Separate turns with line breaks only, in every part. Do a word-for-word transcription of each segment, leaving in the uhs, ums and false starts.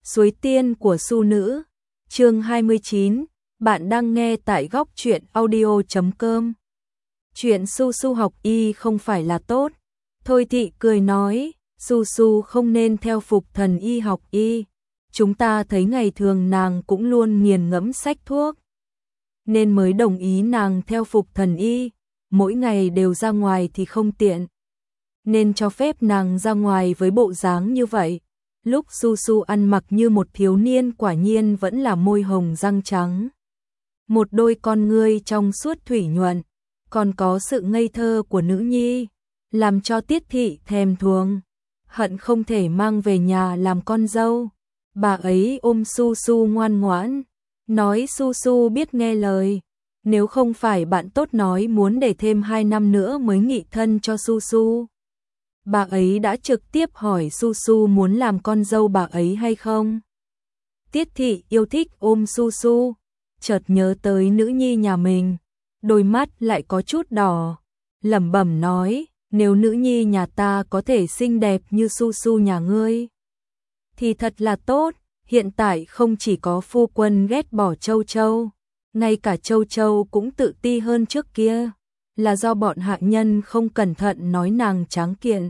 Suối tiên của Su nữ, chương hai mươi chín, bạn đang nghe tại góc truyện audio chấm com. Chuyện Su Su học y không phải là tốt. Thôi Thị cười nói, Su Su không nên theo phục thần y học y. Chúng ta thấy ngày thường nàng cũng luôn nghiền ngẫm sách thuốc, nên mới đồng ý nàng theo phục thần y. Mỗi ngày đều ra ngoài thì không tiện, nên cho phép nàng ra ngoài với bộ dáng như vậy. Lúc Su Su ăn mặc như một thiếu niên quả nhiên vẫn là môi hồng răng trắng, một đôi con ngươi trong suốt thủy nhuận, còn có sự ngây thơ của nữ nhi, làm cho Tiết Thị thèm thuồng, hận không thể mang về nhà làm con dâu. Bà ấy ôm Su Su ngoan ngoãn, nói Su Su biết nghe lời. Nếu không phải bạn tốt nói muốn để thêm hai năm nữa mới nghị thân cho Su Su, bà ấy đã trực tiếp hỏi Su Su muốn làm con dâu bà ấy hay không. Tiết Thị yêu thích ôm Su Su, chợt nhớ tới nữ nhi nhà mình, đôi mắt lại có chút đỏ, lẩm bẩm nói, nếu nữ nhi nhà ta có thể xinh đẹp như Su Su nhà ngươi thì thật là tốt. Hiện tại không chỉ có phu quân ghét bỏ Châu Châu, ngay cả Châu Châu cũng tự ti hơn trước kia, là do bọn hạ nhân không cẩn thận nói nàng tráng kiện,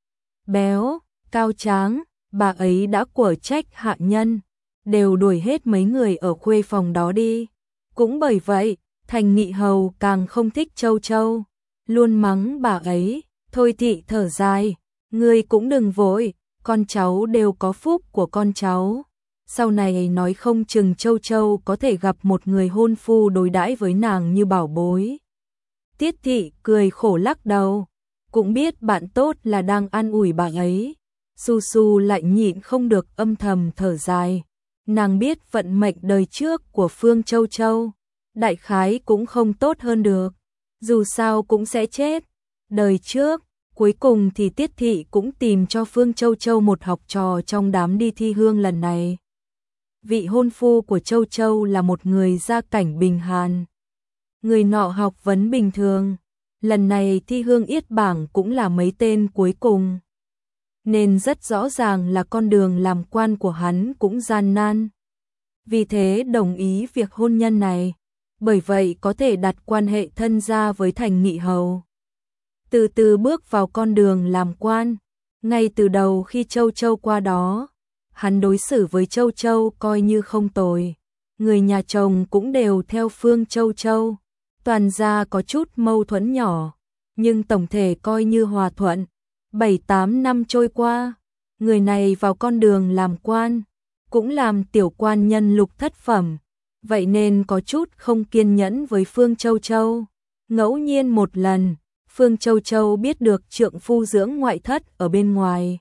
béo, cao tráng. Bà ấy đã quở trách hạ nhân, đều đuổi hết mấy người ở khuê phòng đó đi. Cũng bởi vậy, Thành Nghị Hầu càng không thích Châu Châu, luôn mắng bà ấy. Thôi Thị thở dài, ngươi cũng đừng vội, con cháu đều có phúc của con cháu. Sau này nói không chừng Châu Châu có thể gặp một người hôn phu đối đãi với nàng như bảo bối. Tiết Thị cười khổ lắc đầu, cũng biết bạn tốt là đang an ủi bà ấy. Su Su lại nhịn không được âm thầm thở dài. Nàng biết vận mệnh đời trước của Phương Châu Châu, đại khái cũng không tốt hơn được, dù sao cũng sẽ chết. Đời trước, cuối cùng thì Tiết Thị cũng tìm cho Phương Châu Châu một học trò trong đám đi thi hương lần này. Vị hôn phu của Châu Châu là một người gia cảnh bình hàn, người nọ học vấn bình thường, lần này thi hương yết bảng cũng là mấy tên cuối cùng, nên rất rõ ràng là con đường làm quan của hắn cũng gian nan. Vì thế đồng ý việc hôn nhân này, bởi vậy có thể đặt quan hệ thân gia với Thành Nghị Hầu, từ từ bước vào con đường làm quan. Ngay từ đầu khi Châu Châu qua đó, hắn đối xử với Châu Châu coi như không tồi. Người nhà chồng cũng đều theo Phương Châu Châu, toàn ra có chút mâu thuẫn nhỏ, nhưng tổng thể coi như hòa thuận. Bảy tám năm trôi qua, người này vào con đường làm quan, cũng làm tiểu quan nhân lục thất phẩm, vậy nên có chút không kiên nhẫn với Phương Châu Châu. Ngẫu nhiên một lần, Phương Châu Châu biết được trượng phu dưỡng ngoại thất ở bên ngoài,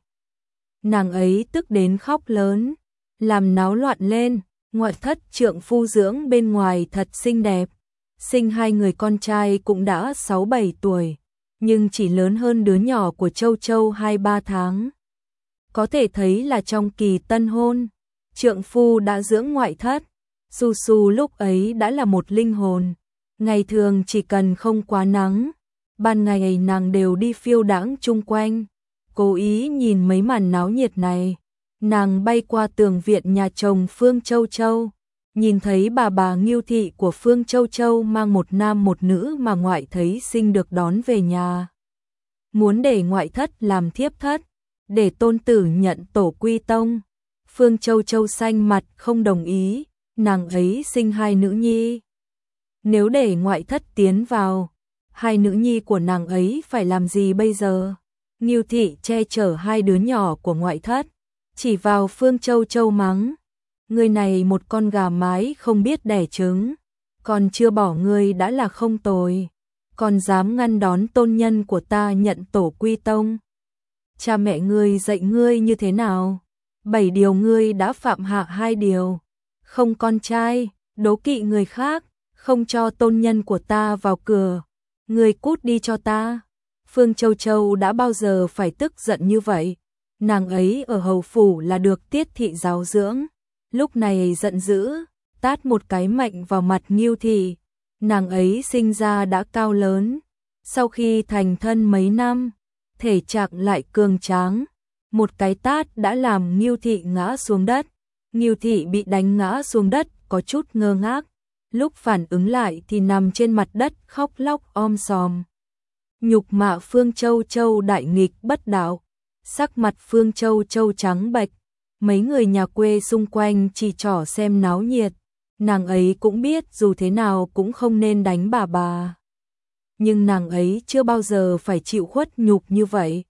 nàng ấy tức đến khóc lớn, làm náo loạn lên. Ngoại thất trượng phu dưỡng bên ngoài thật xinh đẹp, sinh hai người con trai cũng đã sáu bảy tuổi, nhưng chỉ lớn hơn đứa nhỏ của Châu Châu hai ba tháng. Có thể thấy là trong kỳ tân hôn, trượng phu đã dưỡng ngoại thất. Su Su lúc ấy đã là một linh hồn, ngày thường chỉ cần không quá nắng, ban ngày nàng đều đi phiêu đãng chung quanh, cố ý nhìn mấy màn náo nhiệt này. Nàng bay qua tường viện nhà chồng Phương Châu Châu, nhìn thấy bà bà Ngưu Thị của Phương Châu Châu mang một nam một nữ mà ngoại thấy sinh được đón về nhà, muốn để ngoại thất làm thiếp thất, để tôn tử nhận tổ quy tông. Phương Châu Châu xanh mặt không đồng ý, nàng ấy sinh hai nữ nhi, nếu để ngoại thất tiến vào, hai nữ nhi của nàng ấy phải làm gì bây giờ? Ngưu Thị che chở hai đứa nhỏ của ngoại thất, chỉ vào Phương Châu Châu mắng, người này một con gà mái không biết đẻ trứng, còn chưa bỏ ngươi đã là không tồi, còn dám ngăn đón tôn nhân của ta nhận tổ quy tông. Cha mẹ ngươi dạy ngươi như thế nào? Bảy điều ngươi đã phạm hạ hai điều, không con trai, đố kỵ người khác, không cho tôn nhân của ta vào cửa, ngươi cút đi cho ta. Phương Châu Châu đã bao giờ phải tức giận như vậy, nàng ấy ở hầu phủ là được Tiết Thị giáo dưỡng, lúc này giận dữ, tát một cái mạnh vào mặt Ngưu Thị. Nàng ấy sinh ra đã cao lớn, sau khi thành thân mấy năm, thể trạng lại cường tráng, một cái tát đã làm Ngưu Thị ngã xuống đất, Ngưu Thị bị đánh ngã xuống đất, có chút ngơ ngác, lúc phản ứng lại thì nằm trên mặt đất khóc lóc om sòm. Nhục mạ Phương Châu Châu đại nghịch bất đạo, sắc mặt Phương Châu Châu trắng bệch, mấy người nhà quê xung quanh chỉ trỏ xem náo nhiệt, nàng ấy cũng biết dù thế nào cũng không nên đánh bà bà. Nhưng nàng ấy chưa bao giờ phải chịu khuất nhục như vậy.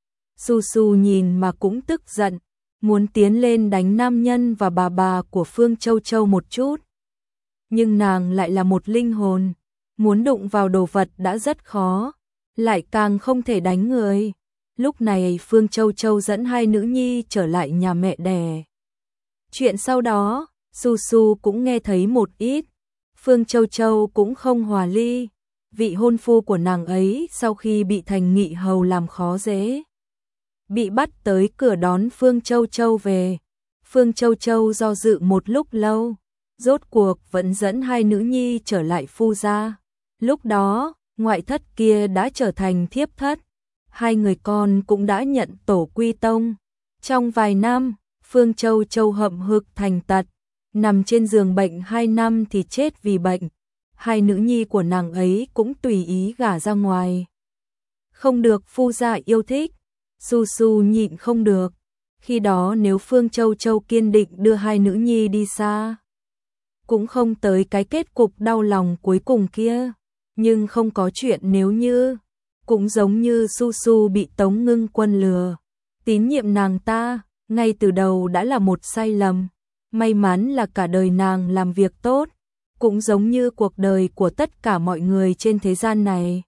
Su Su nhìn mà cũng tức giận, muốn tiến lên đánh nam nhân và bà bà của Phương Châu Châu một chút. Nhưng nàng lại là một linh hồn, muốn đụng vào đồ vật đã rất khó, lại càng không thể đánh người. Lúc này Phương Châu Châu dẫn hai nữ nhi trở lại nhà mẹ đẻ. Chuyện sau đó, Su Su cũng nghe thấy một ít. Phương Châu Châu cũng không hòa ly. Vị hôn phu của nàng ấy sau khi bị Thành Nghị hầu làm khó dễ, bị bắt tới cửa đón Phương Châu Châu về. Phương Châu Châu do dự một lúc lâu, rốt cuộc vẫn dẫn hai nữ nhi trở lại phu gia. Lúc đó, ngoại thất kia đã trở thành thiếp thất, hai người con cũng đã nhận tổ quy tông. Trong vài năm, Phương Châu Châu hậm hực thành tật, nằm trên giường bệnh hai năm thì chết vì bệnh. Hai nữ nhi của nàng ấy cũng tùy ý gả ra ngoài. Không được phu gia yêu thích, Su Su nhịn không được. Khi đó nếu Phương Châu Châu kiên định đưa hai nữ nhi đi xa, cũng không tới cái kết cục đau lòng cuối cùng kia. Nhưng không có chuyện nếu như, cũng giống như Su Su bị Tống Ngưng Quân lừa. Tín nhiệm nàng ta, ngay từ đầu đã là một sai lầm. May mắn là cả đời nàng làm việc tốt, cũng giống như cuộc đời của tất cả mọi người trên thế gian này.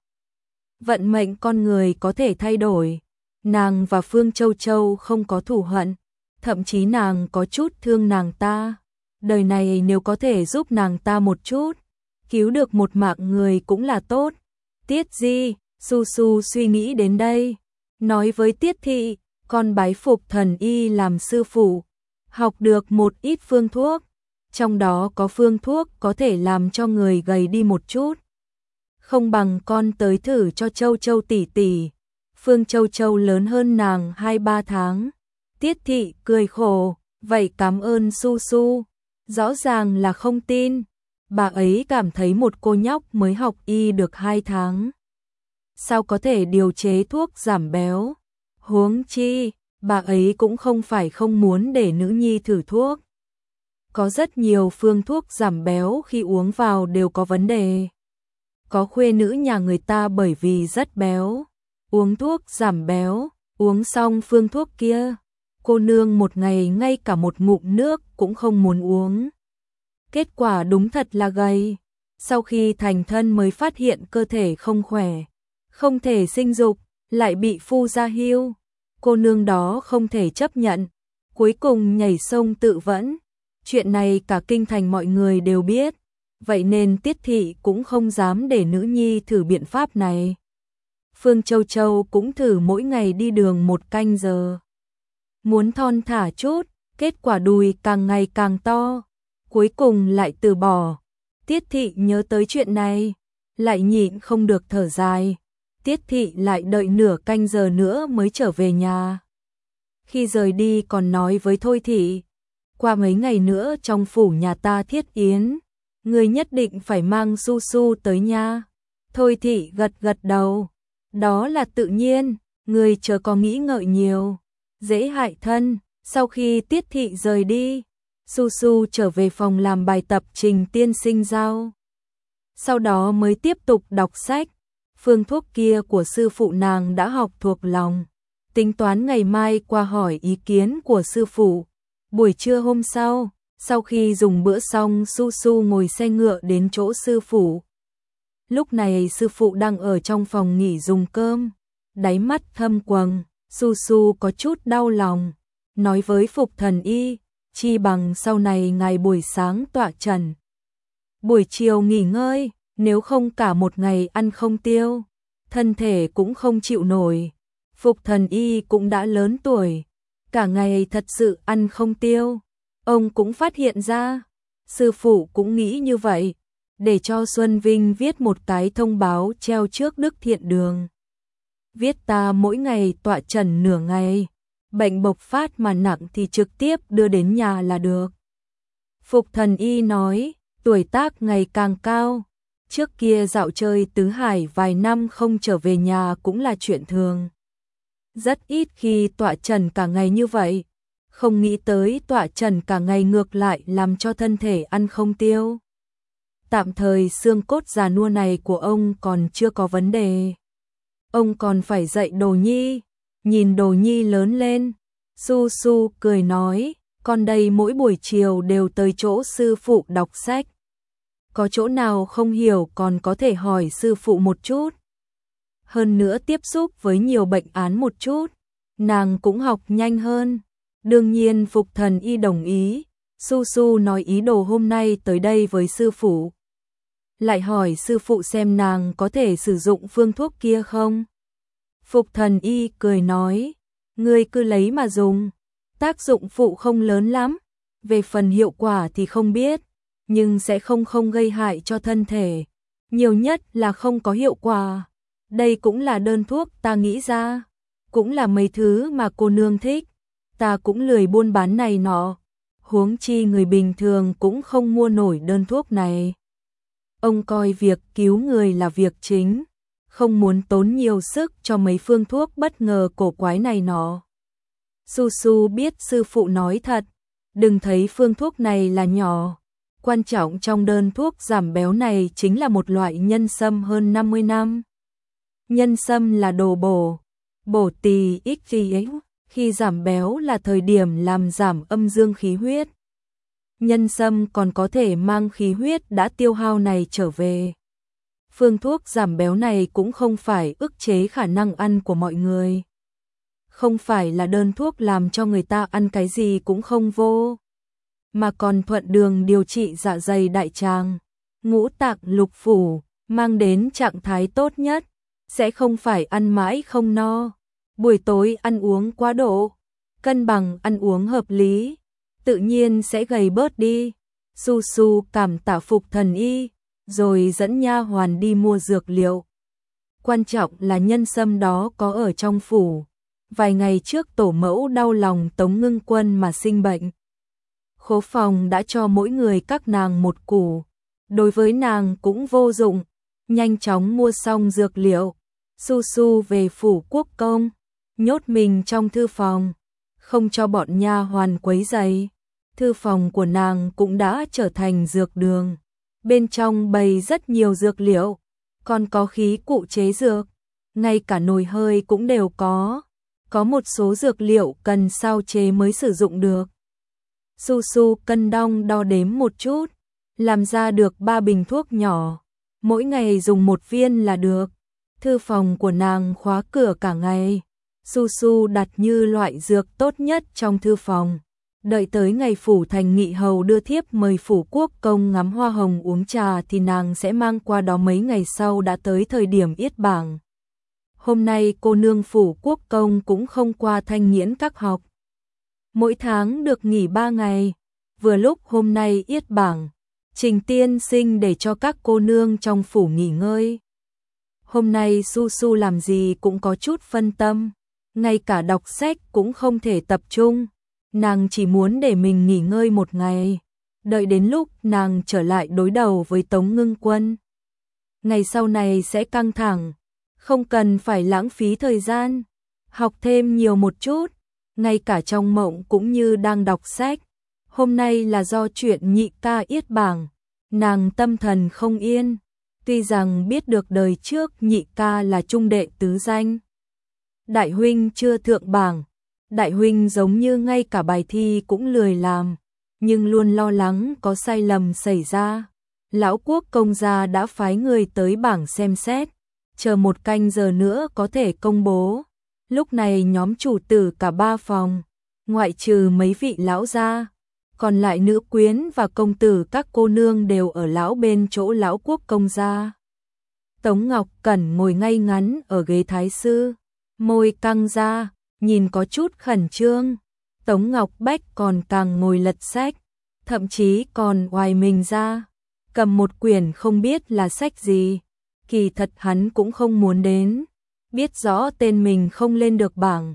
Vận mệnh con người có thể thay đổi. Nàng và Phương Châu Châu không có thù hận, thậm chí nàng có chút thương nàng ta. Đời này nếu có thể giúp nàng ta một chút, cứu được một mạng người cũng là tốt. Tiết Di, Su Su suy nghĩ đến đây, nói với Tiết Thị, con bái phục thần y làm sư phụ, học được một ít phương thuốc, trong đó có phương thuốc có thể làm cho người gầy đi một chút. Không bằng con tới thử cho Châu Châu tỷ tỷ. Phương Châu Châu lớn hơn nàng hai ba tháng. Tiết Thị cười khổ, vậy cảm ơn Su Su. Rõ ràng là không tin. Bà ấy cảm thấy một cô nhóc mới học y được hai tháng, sao có thể điều chế thuốc giảm béo. Huống chi, bà ấy cũng không phải không muốn để nữ nhi thử thuốc. Có rất nhiều phương thuốc giảm béo khi uống vào đều có vấn đề. Có khuê nữ nhà người ta bởi vì rất béo, uống thuốc giảm béo, uống xong phương thuốc kia, cô nương một ngày ngay cả một ngụm nước cũng không muốn uống. Kết quả đúng thật là gầy. Sau khi thành thân mới phát hiện cơ thể không khỏe, không thể sinh dục, lại bị phu gia hiu. Cô nương đó không thể chấp nhận, cuối cùng nhảy sông tự vẫn. Chuyện này cả kinh thành mọi người đều biết, vậy nên Tiết Thị cũng không dám để nữ nhi thử biện pháp này. Phương Châu Châu cũng thử mỗi ngày đi đường một canh giờ. Muốn thon thả chút, kết quả đùi càng ngày càng to, cuối cùng lại từ bỏ. Tiết Thị nhớ tới chuyện này, lại nhịn không được thở dài. Tiết Thị lại đợi nửa canh giờ nữa mới trở về nhà. Khi rời đi còn nói với Thôi Thị, qua mấy ngày nữa trong phủ nhà ta thiết yến, người nhất định phải mang Su Su tới nha. Thôi Thị gật gật đầu, đó là tự nhiên, người chớ có nghĩ ngợi nhiều, dễ hại thân. Sau khi Tiết Thị rời đi, Su Su trở về phòng làm bài tập trình tiên sinh giao. Sau đó mới tiếp tục đọc sách. Phương thuốc kia của sư phụ nàng đã học thuộc lòng, tính toán ngày mai qua hỏi ý kiến của sư phụ. Buổi trưa hôm sau, sau khi dùng bữa xong, Su Su ngồi xe ngựa đến chỗ sư phụ. Lúc này sư phụ đang ở trong phòng nghỉ dùng cơm, đáy mắt thâm quầng. Su Su có chút đau lòng, nói với Phục thần y, chi bằng sau này ngày buổi sáng tọa trần, buổi chiều nghỉ ngơi, nếu không cả một ngày ăn không tiêu, thân thể cũng không chịu nổi. Phục thần y cũng đã lớn tuổi, cả ngày thật sự ăn không tiêu. Ông cũng phát hiện ra, sư phụ cũng nghĩ như vậy, để cho Xuân Vinh viết một cái thông báo treo trước Đức Thiện Đường. Viết ta mỗi ngày tọa trần nửa ngày, bệnh bộc phát mà nặng thì trực tiếp đưa đến nhà là được. Phục Thần Y nói, tuổi tác ngày càng cao, trước kia dạo chơi tứ hải vài năm không trở về nhà cũng là chuyện thường. Rất ít khi tọa trần cả ngày như vậy, không nghĩ tới tọa trần cả ngày ngược lại làm cho thân thể ăn không tiêu. Tạm thời xương cốt già nua này của ông còn chưa có vấn đề. Ông còn phải dạy Đồ Nhi, nhìn Đồ Nhi lớn lên. Su Su cười nói, con đây mỗi buổi chiều đều tới chỗ sư phụ đọc sách. Có chỗ nào không hiểu còn có thể hỏi sư phụ một chút. Hơn nữa tiếp xúc với nhiều bệnh án một chút, nàng cũng học nhanh hơn. Đương nhiên Phục Thần Y đồng ý, Su Su nói ý đồ hôm nay tới đây với sư phụ. Lại hỏi sư phụ xem nàng có thể sử dụng phương thuốc kia không. Phục Thần Y cười nói, ngươi cứ lấy mà dùng, tác dụng phụ không lớn lắm, về phần hiệu quả thì không biết, nhưng sẽ không không gây hại cho thân thể, nhiều nhất là không có hiệu quả. Đây cũng là đơn thuốc ta nghĩ ra, cũng là mấy thứ mà cô nương thích, ta cũng lười buôn bán này nọ, huống chi người bình thường cũng không mua nổi đơn thuốc này. Ông coi việc cứu người là việc chính, không muốn tốn nhiều sức cho mấy phương thuốc bất ngờ cổ quái này nọ. Su Su biết sư phụ nói thật, đừng thấy phương thuốc này là nhỏ, quan trọng trong đơn thuốc giảm béo này chính là một loại nhân sâm hơn năm mươi năm. Nhân sâm là đồ bổ, bổ tỳ ích gì ấy, khi giảm béo là thời điểm làm giảm âm dương khí huyết. Nhân sâm còn có thể mang khí huyết đã tiêu hao này trở về. Phương thuốc giảm béo này cũng không phải ức chế khả năng ăn của mọi người. Không phải là đơn thuốc làm cho người ta ăn cái gì cũng không vô, mà còn thuận đường điều trị dạ dày đại tràng, ngũ tạng lục phủ, mang đến trạng thái tốt nhất, sẽ không phải ăn mãi không no. Buổi tối ăn uống quá độ, cân bằng ăn uống hợp lý, tự nhiên sẽ gầy bớt đi. Su Su cảm tạ Phục Thần Y, rồi dẫn nha hoàn đi mua dược liệu. Quan trọng là nhân sâm đó có ở trong phủ. Vài ngày trước tổ mẫu đau lòng Tống Ngưng Quân mà sinh bệnh. Khố phòng đã cho mỗi người các nàng một củ, đối với nàng cũng vô dụng, nhanh chóng mua xong dược liệu. Su Su về phủ quốc công, nhốt mình trong thư phòng, không cho bọn nha hoàn quấy rầy. Thư phòng của nàng cũng đã trở thành dược đường, bên trong bày rất nhiều dược liệu, còn có khí cụ chế dược, ngay cả nồi hơi cũng đều có. Có một số dược liệu cần sao chế mới sử dụng được. Su Su cân đong đo đếm một chút, làm ra được ba bình thuốc nhỏ, mỗi ngày dùng một viên là được. Thư phòng của nàng khóa cửa cả ngày, Su Su đặt như loại dược tốt nhất trong thư phòng. Đợi tới ngày phủ thành nghị hầu đưa thiếp mời phủ quốc công ngắm hoa hồng uống trà thì nàng sẽ mang qua đó. Mấy ngày sau đã tới thời điểm yết bảng. Hôm nay cô nương phủ quốc công cũng không qua thanh nghiễn các học. Mỗi tháng được nghỉ ba ngày, vừa lúc hôm nay yết bảng, Trình tiên sinh để cho các cô nương trong phủ nghỉ ngơi. Hôm nay Su Su làm gì cũng có chút phân tâm, ngay cả đọc sách cũng không thể tập trung. Nàng chỉ muốn để mình nghỉ ngơi một ngày, đợi đến lúc nàng trở lại đối đầu với Tống Ngưng Quân. Ngày sau này sẽ căng thẳng, không cần phải lãng phí thời gian, học thêm nhiều một chút, ngay cả trong mộng cũng như đang đọc sách. Hôm nay là do chuyện nhị ca yết bảng, nàng tâm thần không yên, tuy rằng biết được đời trước nhị ca là trung đệ tứ danh. Đại huynh chưa thượng bảng, đại huynh giống như ngay cả bài thi cũng lười làm, nhưng luôn lo lắng có sai lầm xảy ra. Lão quốc công gia đã phái người tới bảng xem xét, chờ một canh giờ nữa có thể công bố. Lúc này nhóm chủ tử cả ba phòng, ngoại trừ mấy vị lão gia, còn lại nữ quyến và công tử các cô nương đều ở lão bên chỗ lão quốc công gia. Tống Ngọc Cẩn ngồi ngay ngắn ở ghế thái sư, môi căng ra, nhìn có chút khẩn trương. Tống Ngọc Bách còn càng ngồi lật sách, thậm chí còn oai mình ra, cầm một quyển không biết là sách gì. Kỳ thật hắn cũng không muốn đến, biết rõ tên mình không lên được bảng,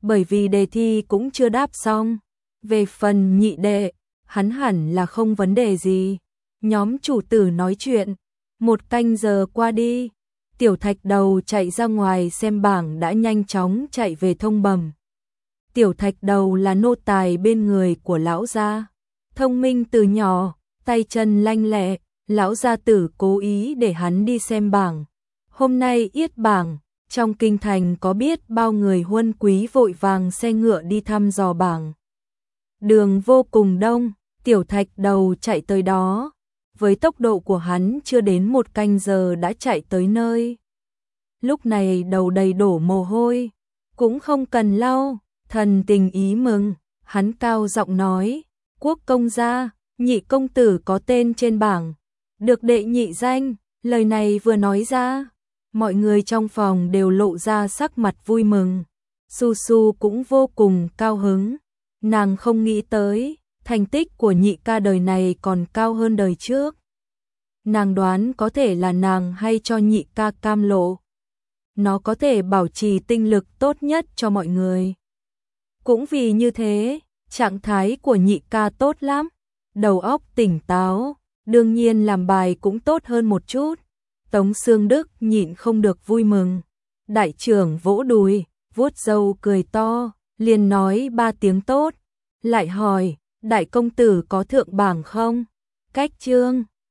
bởi vì đề thi cũng chưa đáp xong. Về phần nhị đệ, hắn hẳn là không vấn đề gì. Nhóm chủ tử nói chuyện, một canh giờ qua đi, Tiểu Thạch Đầu chạy ra ngoài xem bảng đã nhanh chóng chạy về thông bẩm. Tiểu Thạch Đầu là nô tài bên người của lão gia, thông minh từ nhỏ, tay chân lanh lẹ, lão gia tử cố ý để hắn đi xem bảng. Hôm nay yết bảng, trong kinh thành có biết bao người huân quý vội vàng xe ngựa đi thăm dò bảng. Đường vô cùng đông, Tiểu Thạch Đầu chạy tới đó, với tốc độ của hắn chưa đến một canh giờ đã chạy tới nơi. Lúc này đầu đầy đổ mồ hôi, cũng không cần lau, thần tình ý mừng, hắn cao giọng nói, quốc công gia, nhị công tử có tên trên bảng, được đệ nhị danh. Lời này vừa nói ra, mọi người trong phòng đều lộ ra sắc mặt vui mừng. Su Su cũng vô cùng cao hứng, nàng không nghĩ tới, thành tích của nhị ca đời này còn cao hơn đời trước. Nàng đoán có thể là nàng hay cho nhị ca cam lộ. Nó có thể bảo trì tinh lực tốt nhất cho mọi người. Cũng vì như thế, trạng thái của nhị ca tốt lắm, đầu óc tỉnh táo, đương nhiên làm bài cũng tốt hơn một chút. Tống Xương Đức nhịn không được vui mừng. Đại trưởng vỗ đùi, vuốt râu cười to, liền nói ba tiếng tốt. Lại hỏi, đại công tử có thượng bảng không? Cách chương